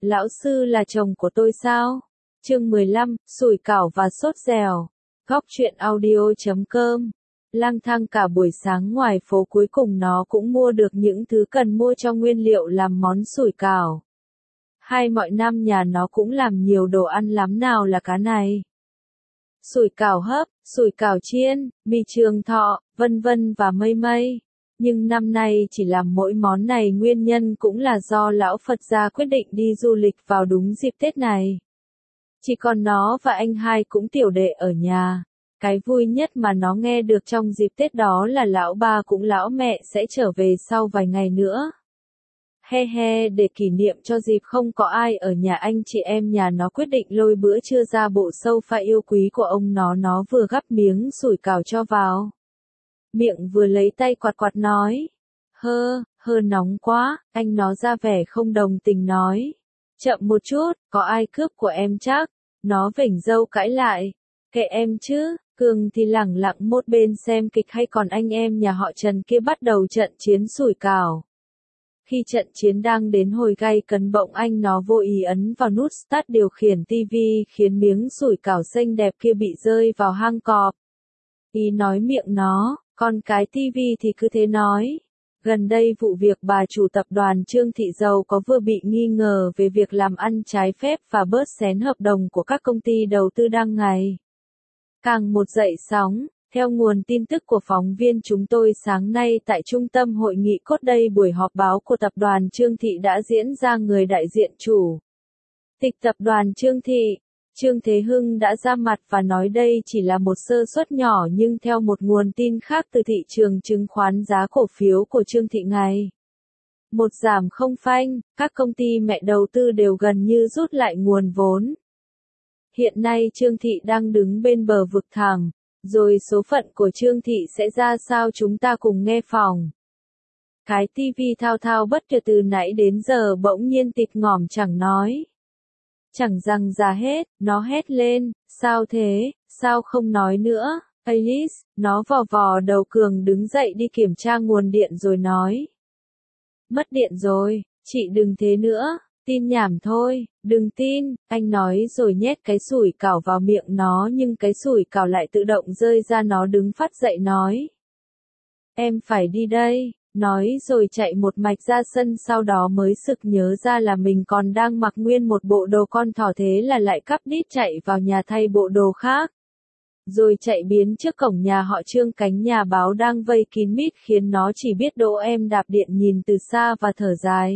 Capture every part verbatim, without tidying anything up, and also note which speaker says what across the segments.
Speaker 1: Lão sư là chồng của tôi sao? Chương mười lăm, sủi cảo và sốt dẻo. Góc truyện audio chấm com. Lang thang cả buổi sáng ngoài phố cuối cùng nó cũng mua được những thứ cần mua cho nguyên liệu làm món sủi cảo. Hai mọi năm nhà nó cũng làm nhiều đồ ăn lắm, nào là cá này, sủi cảo hấp, sủi cảo chiên, mì trường thọ, vân vân và mây mây. Nhưng năm nay chỉ làm mỗi món này, nguyên nhân cũng là do lão Phật gia quyết định đi du lịch vào đúng dịp Tết này. Chỉ còn nó và anh hai cũng tiểu đệ ở nhà. Cái vui nhất mà nó nghe được trong dịp Tết đó là lão ba cũng lão mẹ sẽ trở về sau vài ngày nữa. He he, để kỷ niệm cho dịp không có ai ở nhà, anh chị em nhà nó quyết định lôi bữa trưa ra bộ sofa yêu quý của ông nó. Nó vừa gắp miếng sủi cảo cho vào miệng vừa lấy tay quạt quạt nói. Hơ, hơ nóng quá, anh nó ra vẻ không đồng tình nói. Chậm một chút, có ai cướp của em chắc. Nó vểnh râu cãi lại. Kệ em chứ, Cường thì lẳng lặng một bên xem kịch, hay còn anh em nhà họ Trần kia bắt đầu trận chiến sủi cảo. Khi trận chiến đang đến hồi gay cấn, bỗng anh nó vô ý ấn vào nút start điều khiển tivi, khiến miếng sủi cảo xinh đẹp kia bị rơi vào hang cọp. Ý nói miệng nó, con cái tivi thì cứ thế nói. Gần đây vụ việc bà chủ tập đoàn Trương Thị giàu có vừa bị nghi ngờ về việc làm ăn trái phép và bớt xén hợp đồng của các công ty đầu tư đang ngày càng một dậy sóng. Theo nguồn tin tức của phóng viên chúng tôi sáng nay tại trung tâm hội nghị cốt đây, buổi họp báo của tập đoàn Trương Thị đã diễn ra. Người đại diện chủ tịch tập đoàn Trương Thị, Trương Thế Hưng đã ra mặt và nói đây chỉ là một sơ suất nhỏ, nhưng theo một nguồn tin khác từ thị trường chứng khoán, giá cổ phiếu của Trương Thị ngày một giảm không phanh, các công ty mẹ đầu tư đều gần như rút lại nguồn vốn. Hiện nay Trương Thị đang đứng bên bờ vực thẳm. Rồi số phận của Trương Thị sẽ ra sao, chúng ta cùng nghe phòng. Cái tivi thao thao bất tuyệt từ nãy đến giờ bỗng nhiên tịt ngòm chẳng nói chẳng rằng ra hết, nó hét lên. Sao thế, sao không nói nữa, Alice? Nó vò vò đầu. Cường đứng dậy đi kiểm tra nguồn điện rồi nói. Mất điện rồi, chị đừng thế nữa. Tin nhảm thôi, đừng tin, anh nói rồi nhét cái sủi cảo vào miệng nó, nhưng cái sủi cảo lại tự động rơi ra. Nó đứng phát dậy nói. Em phải đi đây, nói rồi chạy một mạch ra sân, sau đó mới sực nhớ ra là mình còn đang mặc nguyên một bộ đồ con thỏ, thế là lại cắp đít chạy vào nhà thay bộ đồ khác. Rồi chạy biến trước cổng nhà họ Trương, cánh nhà báo đang vây kín mít khiến nó chỉ biết đỗ em đạp điện nhìn từ xa và thở dài.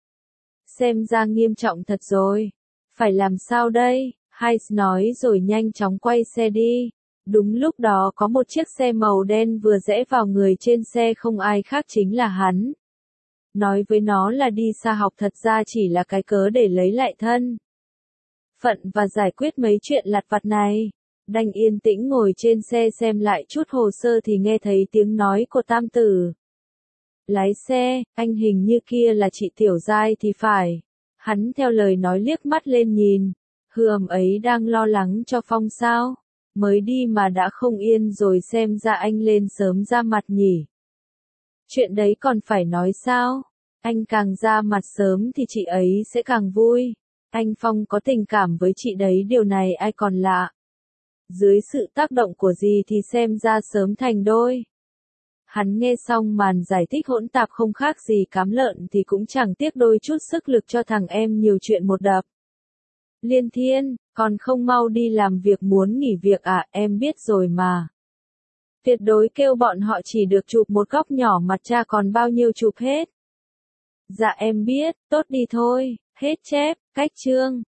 Speaker 1: Xem ra nghiêm trọng thật rồi. Phải làm sao đây? Hayes nói rồi nhanh chóng quay xe đi. Đúng lúc đó có một chiếc xe màu đen vừa rẽ vào. Người trên xe không ai khác chính là hắn. Nói với nó là đi xa học, thật ra chỉ là cái cớ để lấy lại thân phận và giải quyết mấy chuyện lặt vặt này. Đành yên tĩnh ngồi trên xe xem lại chút hồ sơ thì nghe thấy tiếng nói của Tam Tử. Lái xe, anh hình như kia là chị Tiểu Giai thì phải. Hắn theo lời nói liếc mắt lên nhìn. Hừm, ấy đang lo lắng cho Phong sao? Mới đi mà đã không yên rồi, xem ra anh lên sớm ra mặt nhỉ. Chuyện đấy còn phải nói sao? Anh càng ra mặt sớm thì chị ấy sẽ càng vui. Anh Phong có tình cảm với chị đấy, điều này ai còn lạ. Dưới sự tác động của gì thì xem ra sớm thành đôi. Hắn nghe xong màn giải thích hỗn tạp không khác gì cám lợn thì cũng chẳng tiếc đôi chút sức lực cho thằng em nhiều chuyện một đập. Liên Thiên, còn không mau đi làm việc, muốn nghỉ việc à? Em biết rồi mà. Tuyệt đối kêu bọn họ chỉ được chụp một góc nhỏ mặt, cha còn bao nhiêu chụp hết. Dạ em biết, tốt đi thôi, hết chép, cách chương.